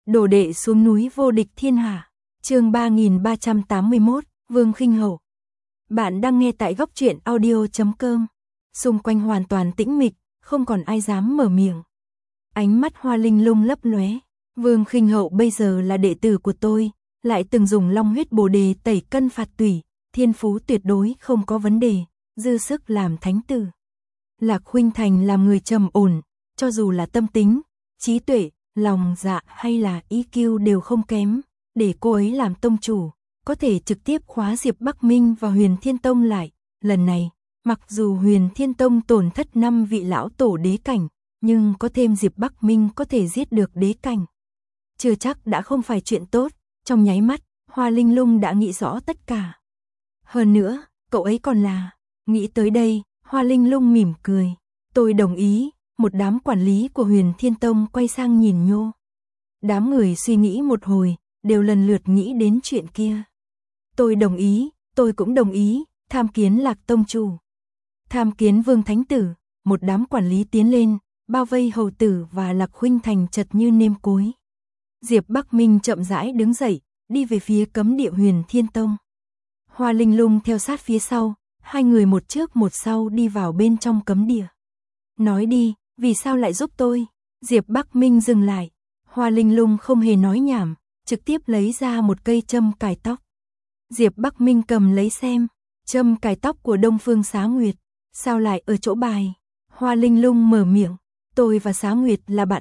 Đồ đệ xuống núi vô địch thiên hạ. Chương 3381, Vương Khinh Hậu. Bạn đang nghe tại góc truyện audio.com. Xung quanh hoàn toàn tĩnh mịch, không còn ai dám mở miệng. Ánh mắt Hoa Linh Lung lấp lóe. Vương Khinh Hậu bây giờ là đệ tử của tôi, lại từng dùng long huyết bồ đề tẩy cân phạt tủy, thiên phú tuyệt đối không có vấn đề, dư sức làm thánh tử. Lạc Khuynh Thành làm người trầm ổn, cho dù là tâm tính, trí tuệ, lòng dạ hay là EQ đều không kém, để cô ấy làm tông chủ, có thể trực tiếp khóa Diệp Bắc Minh và Huyền Thiên Tông lại. Lần này, mặc dù Huyền Thiên Tông tổn thất 5 vị lão tổ đế cảnh, nhưng có thêm Diệp Bắc Minh có thể giết được đế cảnh. Chưa chắc đã không phải chuyện tốt, trong nháy mắt, Hoa Linh Lung đã nghĩ rõ tất cả. Hơn nữa, cậu ấy còn là... Nghĩ tới đây, Hoa Linh Lung mỉm cười. Tôi đồng ý. Một đám quản lý của Huyền Thiên Tông quay sang nhìn Nhô. Đám người suy nghĩ một hồi, đều lần lượt nghĩ đến chuyện kia. Tôi đồng ý, tôi cũng đồng ý, tham kiến Lạc Tông chủ. Tham kiến Vương Thánh Tử, một đám quản lý tiến lên, bao vây hầu tử và Lạc Khuynh Thành chật như nêm cối. Diệp Bắc Minh chậm rãi đứng dậy, đi về phía cấm địa Huyền Thiên Tông. Hoa Linh Lung theo sát phía sau, hai người một trước một sau đi vào bên trong cấm địa. Nói đi, vì sao lại giúp tôi? Diệp Bắc Minh dừng lại. Hoa Linh Lung không hề nói nhảm, trực tiếp lấy ra một cây châm cài tóc. Diệp Bắc Minh cầm lấy xem, châm cài tóc của Đông Phương Xá Nguyệt, sao lại ở chỗ bài? Hoa Linh Lung mở miệng, tôi và Xá Nguyệt là bạn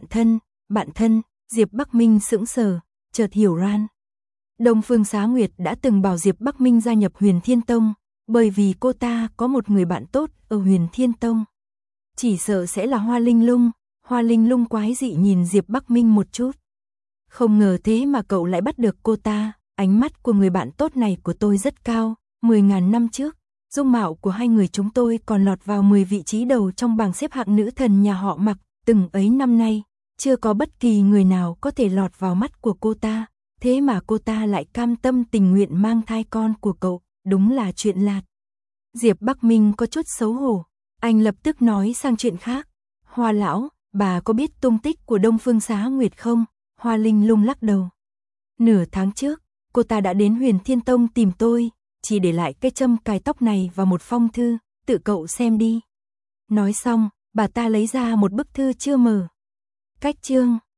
thân, Diệp Bắc Minh sững sờ, chợt hiểu ra. Đông Phương Xá Nguyệt đã từng bảo Diệp Bắc Minh gia nhập Huyền Thiên Tông, bởi vì cô ta có một người bạn tốt ở Huyền Thiên Tông. Chỉ sợ sẽ là Hoa Linh Lung. Hoa Linh Lung quái dị nhìn Diệp Bắc Minh một chút. Không ngờ thế mà cậu lại bắt được cô ta. Ánh mắt của người bạn tốt này của tôi rất cao. 10.000 năm trước, dung mạo của hai người chúng tôi còn lọt vào 10 vị trí đầu trong bảng xếp hạng nữ thần nhà họ Mặc. Từng ấy năm nay, chưa có bất kỳ người nào có thể lọt vào mắt của cô ta. Thế mà cô ta lại cam tâm tình nguyện mang thai con của cậu. Đúng là chuyện lạt. Diệp Bắc Minh có chút xấu hổ. Anh lập tức nói sang chuyện khác. Hoa lão, bà có biết tung tích của Đông Phương Xá Nguyệt không? Hoa Linh Lung lắc đầu. Nửa tháng trước, cô ta đã đến Huyền Thiên Tông tìm tôi, chỉ để lại cái châm cài tóc này và một phong thư, tự cậu xem đi. Nói xong, bà ta lấy ra một bức thư chưa mở. Cách chương